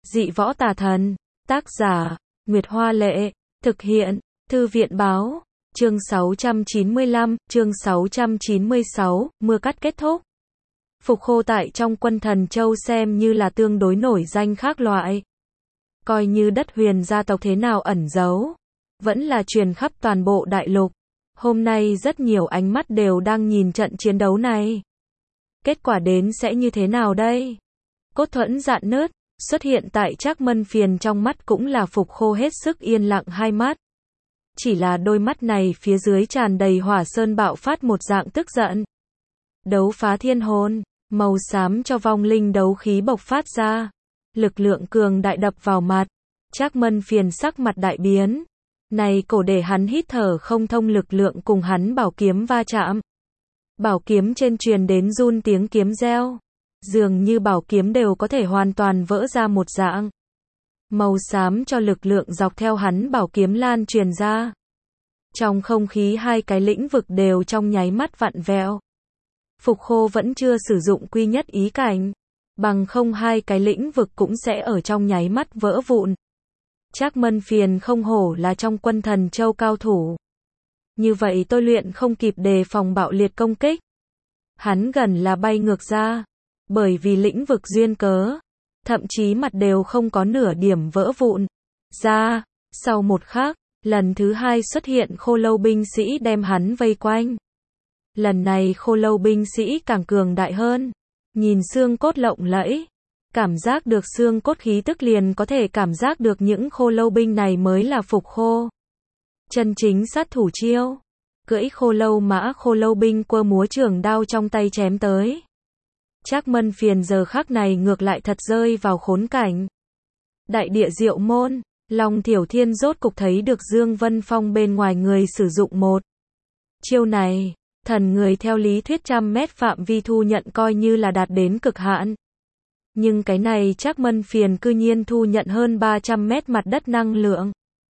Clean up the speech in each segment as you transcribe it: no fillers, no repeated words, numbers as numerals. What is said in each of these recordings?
Dị võ tà thần. Tác giả, Nguyệt Hoa Lệ. Thực hiện, Thư viện Báo. Chương 695, chương 696, mưa cắt kết thúc. Phục khô tại trong quân Thần Châu xem như là tương đối nổi danh khác loại. Coi như đất Huyền gia tộc thế nào ẩn giấu, vẫn là truyền khắp toàn bộ đại lục. Hôm nay rất nhiều ánh mắt đều đang nhìn trận chiến đấu này. Kết quả đến sẽ như thế nào đây? Cốt thuẫn rạn nứt, xuất hiện tại Trác Mân Phiền trong mắt cũng là Phục khô hết sức yên lặng hai mắt. Chỉ là đôi mắt này phía dưới tràn đầy hỏa sơn bạo phát một dạng tức giận. Đấu phá thiên hồn, màu xám cho vong linh đấu khí bộc phát ra. Lực lượng cường đại đập vào mặt. Trác Mân Phiền sắc mặt đại biến. Này cổ để hắn hít thở không thông lực lượng cùng hắn bảo kiếm va chạm. Bảo kiếm trên truyền đến run tiếng kiếm reo. Dường như bảo kiếm đều có thể hoàn toàn vỡ ra một dạng. Màu xám cho lực lượng dọc theo hắn bảo kiếm lan truyền ra. Trong không khí hai cái lĩnh vực đều trong nháy mắt vặn vẹo. Phục khô vẫn chưa sử dụng quy nhất ý cảnh. Bằng không hai cái lĩnh vực cũng sẽ ở trong nháy mắt vỡ vụn. Trác Mân Phiền không hổ là trong quân Thần Châu cao thủ. Như vậy tôi luyện không kịp đề phòng bạo liệt công kích. Hắn gần là bay ngược ra. Bởi vì lĩnh vực duyên cớ. Thậm chí mặt đều không có nửa điểm vỡ vụn. Ra, sau một khắc, lần thứ hai xuất hiện khô lâu binh sĩ đem hắn vây quanh. Lần này khô lâu binh sĩ càng cường đại hơn. Nhìn xương cốt lộng lẫy. Cảm giác được xương cốt khí tức liền có thể cảm giác được những khô lâu binh này mới là Phục khô. Chân chính sát thủ chiêu. Cưỡi khô lâu mã khô lâu binh quơ múa trường đao trong tay chém tới. Trác Mân Phiền giờ khắc này ngược lại thật rơi vào khốn cảnh. Đại địa diệu môn, Long Thiểu Thiên rốt cục thấy được Dương Vân Phong bên ngoài người sử dụng một chiêu này. Thần người theo lý thuyết 100 mét phạm vi thu nhận coi như là đạt đến cực hạn. Nhưng cái này Trác Mân Phiền cư nhiên thu nhận hơn 300 mét mặt đất năng lượng.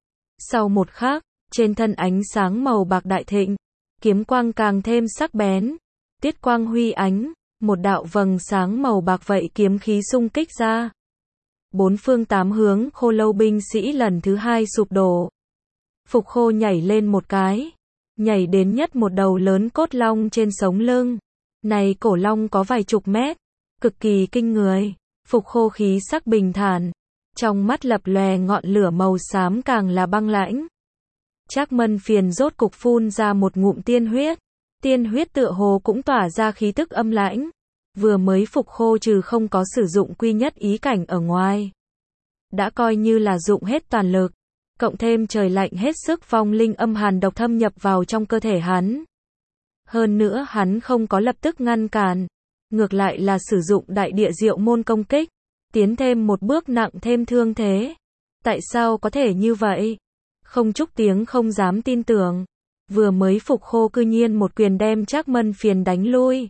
Sau một khắc, trên thân ánh sáng màu bạc đại thịnh, kiếm quang càng thêm sắc bén. Tiết quang huy ánh, một đạo vầng sáng màu bạc vậy kiếm khí xung kích ra. Bốn phương tám hướng khô lâu binh sĩ lần thứ hai sụp đổ. Phục khô nhảy lên một cái. Nhảy đến nhất một đầu lớn cốt long trên sống lưng. Này cổ long có vài chục mét. Cực kỳ kinh người. Phục khô khí sắc bình thản. Trong mắt lập lòe ngọn lửa màu xám càng là băng lãnh. Trác Mân Phiền rốt cục phun ra một ngụm tiên huyết. Tiên huyết tựa hồ cũng tỏa ra khí tức âm lãnh. Vừa mới Phục khô trừ không có sử dụng quy nhất ý cảnh ở ngoài. Đã coi như là dụng hết toàn lực. Cộng thêm trời lạnh hết sức vong linh âm hàn độc thâm nhập vào trong cơ thể hắn. Hơn nữa hắn không có lập tức ngăn cản. Ngược lại là sử dụng đại địa diệu môn công kích. Tiến thêm một bước nặng thêm thương thế. Tại sao có thể như vậy? Không chút tiếng không dám tin tưởng. Vừa mới Phục khô cư nhiên một quyền đem Trác Mân Phiền đánh lui.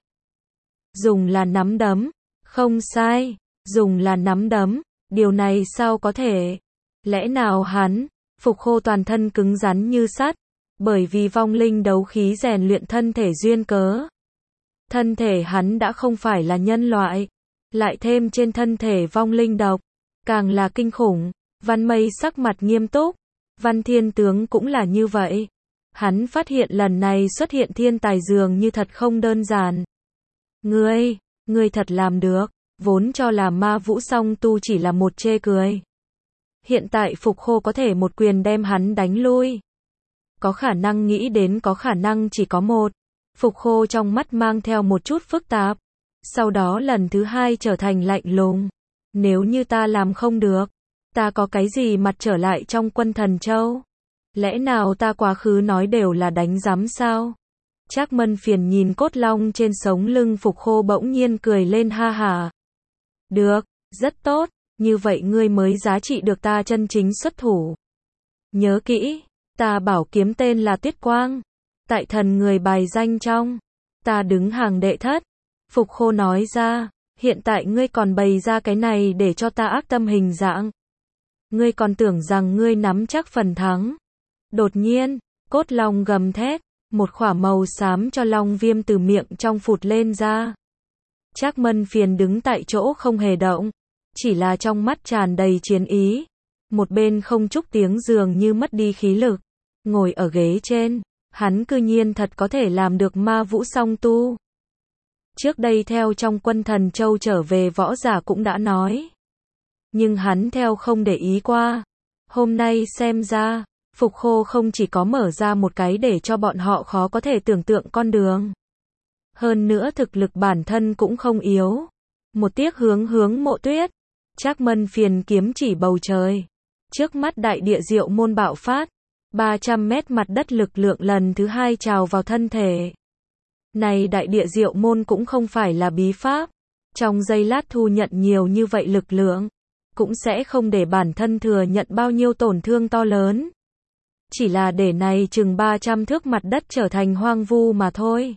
Dùng là nắm đấm. Không sai. Dùng là nắm đấm. Điều này sao có thể? Lẽ nào hắn? Phục khô toàn thân cứng rắn như sắt. Bởi vì vong linh đấu khí rèn luyện thân thể duyên cớ. Thân thể hắn đã không phải là nhân loại. Lại thêm trên thân thể vong linh độc. Càng là kinh khủng. Văn Mây sắc mặt nghiêm túc. Văn Thiên Tướng cũng là như vậy. Hắn phát hiện lần này xuất hiện thiên tài dường như thật không đơn giản. Ngươi thật làm được. Vốn cho là ma vũ song tu chỉ là một chê cười. Hiện tại Phục khô có thể một quyền đem hắn đánh lui. Có khả năng nghĩ đến có khả năng chỉ có một. Phục khô trong mắt mang theo một chút phức tạp. Sau đó lần thứ hai trở thành lạnh lùng. Nếu như ta làm không được, ta có cái gì mặt trở lại trong quân Thần Châu? Lẽ nào ta quá khứ nói đều là đánh giám sao? Trác Mân Phiền nhìn cốt long trên sống lưng Phục khô bỗng nhiên cười lên ha hả. Được, rất tốt, như vậy ngươi mới giá trị được ta chân chính xuất thủ. Nhớ kỹ, ta bảo kiếm tên là Tiết Quang. Tại thần người bài danh trong, ta đứng hàng đệ thất. Phục khô nói ra, hiện tại ngươi còn bày ra cái này để cho ta ác tâm hình dạng. Ngươi còn tưởng rằng ngươi nắm chắc phần thắng. Đột nhiên, cốt long gầm thét, một khỏa màu xám cho long viêm từ miệng trong phụt lên ra. Trác Mân Phiền đứng tại chỗ không hề động. chỉ là trong mắt tràn đầy chiến ý. Một bên không chút tiếng dường như mất đi khí lực, ngồi ở ghế trên, hắn cư nhiên thật có thể làm được ma vũ song tu. Trước đây theo trong quân Thần Châu trở về võ giả cũng đã nói. Nhưng hắn theo không để ý qua. Hôm nay xem ra, Phục Khô không chỉ có mở ra một cái để cho bọn họ khó có thể tưởng tượng con đường. Hơn nữa thực lực bản thân cũng không yếu. Một tiếc hướng Mộ Tuyết. Trác Mân Phiền kiếm chỉ bầu trời. Trước mắt đại địa diệu môn bạo phát. 300 mét mặt đất lực lượng lần thứ 2 trào vào thân thể. Này đại địa diệu môn cũng không phải là bí pháp. Trong giây lát thu nhận nhiều như vậy lực lượng, cũng sẽ không để bản thân thừa nhận bao nhiêu tổn thương to lớn. Chỉ là để này chừng 300 thước mặt đất trở thành hoang vu mà thôi.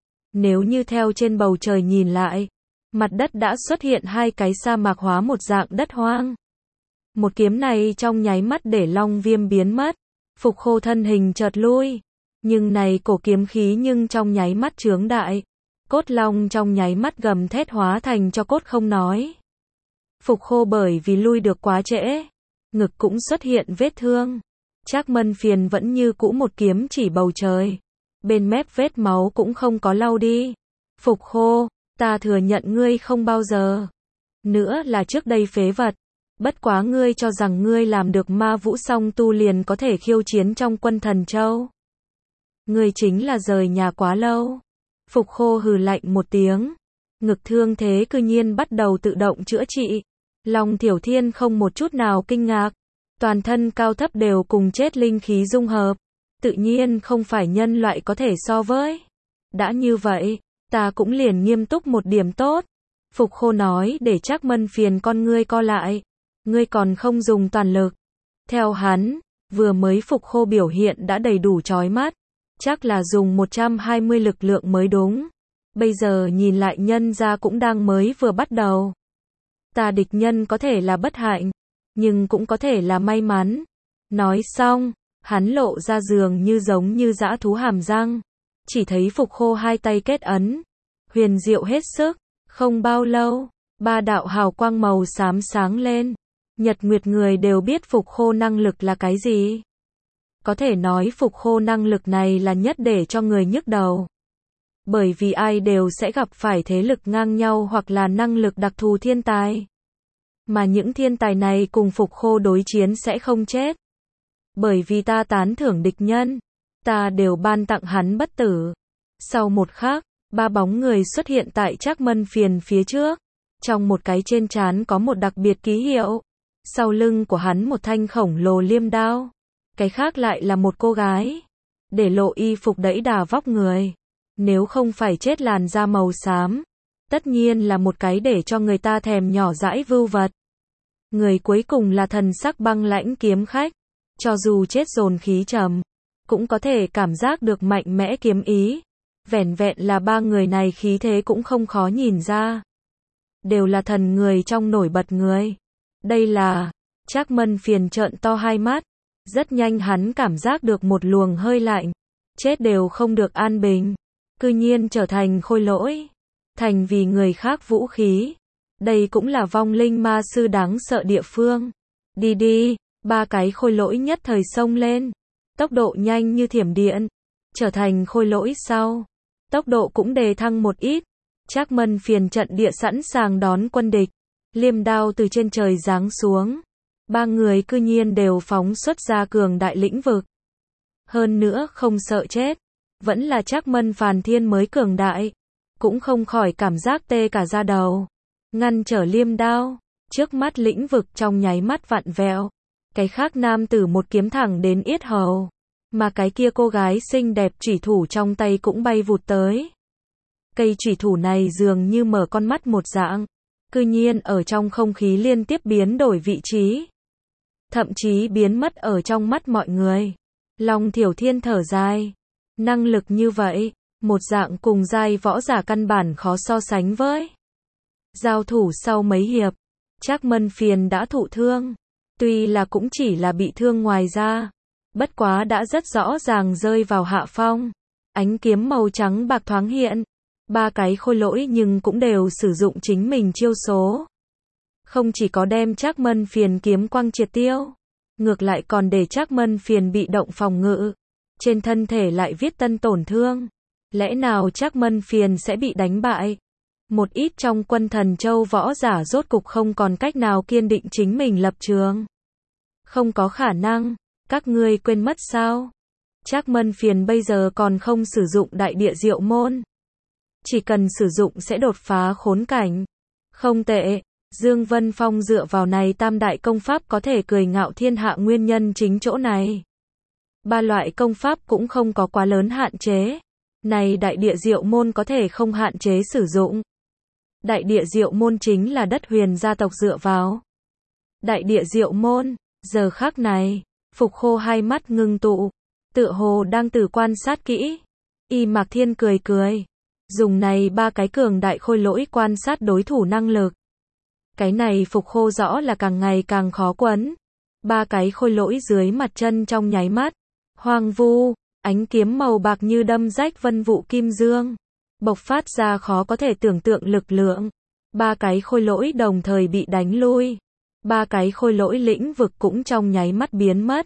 Nếu như theo trên bầu trời nhìn lại, mặt đất đã xuất hiện hai cái sa mạc hóa một dạng đất hoang. Một kiếm này trong nháy mắt để Long Viêm biến mất. Phục Khô thân hình chợt lui. Nhưng này cổ kiếm khí nhưng trong nháy mắt chướng đại. Cốt long trong nháy mắt gầm thét hóa thành cho cốt không nói. Phục Khô bởi vì lui được quá trễ, ngực cũng xuất hiện vết thương. Trác Mân Phiền vẫn như cũ một kiếm chỉ bầu trời. Bên mép vết máu cũng không có lau đi. Phục Khô, ta thừa nhận ngươi không bao giờ nữa là trước đây phế vật. Bất quá ngươi cho rằng ngươi làm được ma vũ song tu liền có thể khiêu chiến trong quân Thần Châu. Ngươi chính là rời nhà quá lâu. Phục Khô hừ lạnh một tiếng. Ngực thương thế cư nhiên bắt đầu tự động chữa trị. Long Tiểu Thiên không một chút nào kinh ngạc. Toàn thân cao thấp đều cùng chết linh khí dung hợp. Tự nhiên không phải nhân loại có thể so với. Đã như vậy, ta cũng liền nghiêm túc một điểm tốt. Phục Khô nói để Trác Mân Phiền con ngươi co lại. Ngươi còn không dùng toàn lực. Theo hắn, vừa mới Phục Khô biểu hiện đã đầy đủ chói mắt. Chắc là dùng 120 lực lượng mới đúng. Bây giờ nhìn lại nhân ra cũng đang mới vừa bắt đầu. Ta địch nhân có thể là bất hạnh, nhưng cũng có thể là may mắn. Nói xong, hắn lộ ra giường như giống như dã thú hàm răng. Chỉ thấy Phục Khô hai tay kết ấn. Huyền diệu hết sức. Không bao lâu, ba đạo hào quang màu xám sáng lên. Nhật Nguyệt người đều biết Phục Khô năng lực là cái gì. Có thể nói Phục Khô năng lực này là nhất để cho người nhức đầu. Bởi vì ai đều sẽ gặp phải thế lực ngang nhau hoặc là năng lực đặc thù thiên tài. Mà những thiên tài này cùng Phục Khô đối chiến sẽ không chết. Bởi vì ta tán thưởng địch nhân, ta đều ban tặng hắn bất tử. Sau một khắc, ba bóng người xuất hiện tại Trác Mân Phiền phía trước. Trong một cái trên trán có một đặc biệt ký hiệu. Sau lưng của hắn một thanh khổng lồ liêm đao. Cái khác lại là một cô gái. Để lộ y phục đẫy đà vóc người. Nếu không phải chết làn da màu xám, tất nhiên là một cái để cho người ta thèm nhỏ dãi vưu vật. Người cuối cùng là thần sắc băng lãnh kiếm khách. Cho dù chết dồn khí trầm, cũng có thể cảm giác được mạnh mẽ kiếm ý. Vẻn vẹn là ba người này khí thế cũng không khó nhìn ra. Đều là thần người trong nổi bật người. Đây là... Trác Mân Phiền trợn to hai mắt. Rất nhanh hắn cảm giác được một luồng hơi lạnh. Chết đều không được an bình. Cư nhiên trở thành khôi lỗi. Thành vì người khác vũ khí. Đây cũng là vong linh ma sư đáng sợ địa phương. Đi đi, ba cái khôi lỗi nhất thời xông lên. Tốc độ nhanh như thiểm điện. Trở thành khôi lỗi sau. Tốc độ cũng đề thăng một ít. Trác Mân Phiền trận địa sẵn sàng đón quân địch. Liêm đao từ trên trời giáng xuống. Ba người cư nhiên đều phóng xuất ra cường đại lĩnh vực. Hơn nữa không sợ chết. Vẫn là Trác Mân Phàn Thiên mới cường đại. Cũng không khỏi cảm giác tê cả da đầu. Ngăn trở liêm đao. Trước mắt lĩnh vực trong nháy mắt vặn vẹo. Cái khác nam tử một kiếm thẳng đến yết hầu. Mà cái kia cô gái xinh đẹp chủy thủ trong tay cũng bay vụt tới. Cây chủy thủ này dường như mở con mắt một dạng. Cư nhiên ở trong không khí liên tiếp biến đổi vị trí. Thậm chí biến mất ở trong mắt mọi người. Long Tiểu Thiên thở dài. Năng lực như vậy, một dạng cùng giai võ giả căn bản khó so sánh với. Giao thủ sau mấy hiệp, Trác Mân Phiền đã thụ thương. Tuy là cũng chỉ là bị thương ngoài da. Bất quá đã rất rõ ràng rơi vào hạ phong. Ánh kiếm màu trắng bạc thoáng hiện. Ba cái khôi lỗi nhưng cũng đều sử dụng chính mình chiêu số. Không chỉ có đem Trác Mân Phiền kiếm quang triệt tiêu, ngược lại còn để Trác Mân Phiền bị động phòng ngự, trên thân thể lại viết tân tổn thương. Lẽ nào Trác Mân Phiền sẽ bị đánh bại? Một ít trong quân Thần Châu võ giả rốt cục không còn cách nào kiên định chính mình lập trường. Không có khả năng, các ngươi quên mất sao? Trác Mân Phiền bây giờ còn không sử dụng đại địa diệu môn. Chỉ cần sử dụng sẽ đột phá khốn cảnh. Không tệ, Dương Vân Phong dựa vào này tam đại công pháp có thể cười ngạo thiên hạ nguyên nhân chính chỗ này. Ba loại công pháp cũng không có quá lớn hạn chế. Này đại địa diệu môn có thể không hạn chế sử dụng. Đại địa diệu môn chính là đất Huyền gia tộc dựa vào. Đại địa diệu môn, giờ khắc này, Phục Khô hai mắt ngưng tụ, tựa hồ đang từ quan sát kỹ. Y Mạc Thiên cười cười, dùng này ba cái cường đại khôi lỗi quan sát đối thủ năng lực. Cái này Phục Khô rõ là càng ngày càng khó quấn. Ba cái khôi lỗi dưới mặt chân trong nháy mắt, hoang vu, ánh kiếm màu bạc như đâm rách vân vụ kim dương, bộc phát ra khó có thể tưởng tượng lực lượng. Ba cái khôi lỗi đồng thời bị đánh lui. Ba cái khôi lỗi lĩnh vực cũng trong nháy mắt biến mất.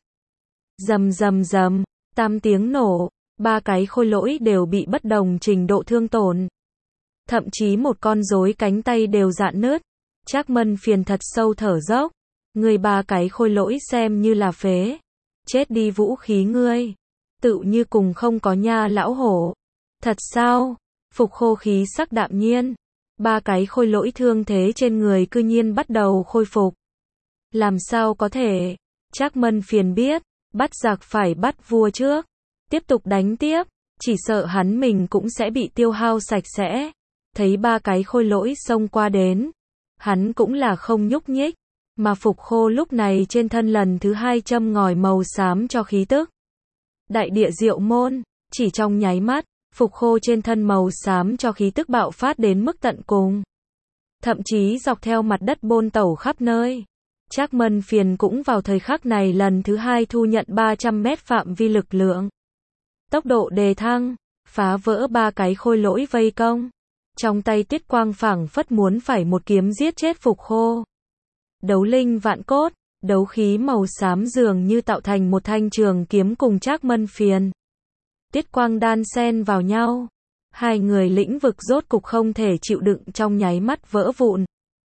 Rầm rầm rầm, 8 tiếng nổ, ba cái khôi lỗi đều bị bất đồng trình độ thương tổn. Thậm chí một con rối cánh tay đều rạn nứt. Trác Mân Phiền thật sâu thở dốc. Người ba cái khôi lỗi xem như là phế. Chết đi vũ khí ngươi. Tự như cùng không có nha lão hổ. Thật sao? Phục Khô khí sắc đạm nhiên. Ba cái khôi lỗi thương thế trên người cư nhiên bắt đầu khôi phục. Làm sao có thể? Trác Mân Phiền biết, bắt giặc phải bắt vua trước. Tiếp tục đánh tiếp, chỉ sợ hắn mình cũng sẽ bị tiêu hao sạch sẽ. Thấy ba cái khôi lỗi xông qua đến, hắn cũng là không nhúc nhích, mà Phục Khô lúc này trên thân lần thứ hai châm ngòi màu xám cho khí tức. Đại địa diệu môn, chỉ trong nháy mắt, Phục Khô trên thân màu xám cho khí tức bạo phát đến mức tận cùng. Thậm chí dọc theo mặt đất bôn tẩu khắp nơi. Trác Mân Phiền cũng vào thời khắc này lần thứ hai thu nhận 300 mét phạm vi lực lượng. Tốc độ đề thăng, phá vỡ ba cái khôi lỗi vây công. Trong tay Tuyết Quang phảng phất muốn phải một kiếm giết chết Phục Khô. Đấu linh vạn cốt, đấu khí màu xám dường như tạo thành một thanh trường kiếm cùng Trác Mân Phiền. Tuyết Quang đan xen vào nhau. Hai người lĩnh vực rốt cục không thể chịu đựng trong nháy mắt vỡ vụn.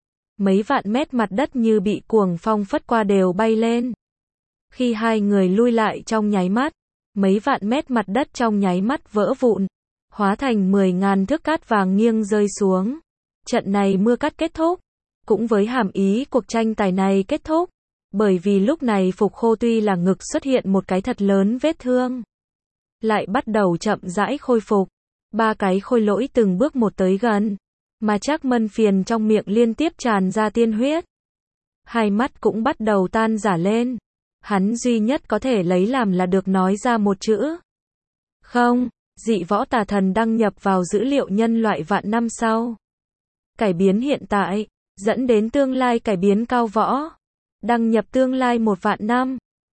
Mấy vạn mét mặt đất như bị cuồng phong phất qua đều bay lên. Khi hai người lui lại trong nháy mắt, mấy vạn mét mặt đất trong nháy mắt vỡ vụn, hóa thành 10.000 thước cát vàng nghiêng rơi xuống. Trận này mưa cát kết thúc, cũng với hàm ý cuộc tranh tài này kết thúc, bởi vì lúc này Phục Khô tuy là ngực xuất hiện một cái thật lớn vết thương, lại bắt đầu chậm rãi khôi phục. Ba cái khôi lỗi từng bước một tới gần, mà Trác Mân Phiền trong miệng liên tiếp tràn ra tiên huyết. Hai mắt cũng bắt đầu tan rã lên. Hắn duy nhất có thể lấy làm là được nói ra một chữ. Không, dị võ tà thần đăng nhập vào dữ liệu nhân loại vạn năm sau. Cải biến hiện tại, dẫn đến tương lai cải biến cao võ. Đăng nhập tương lai 1 vạn năm.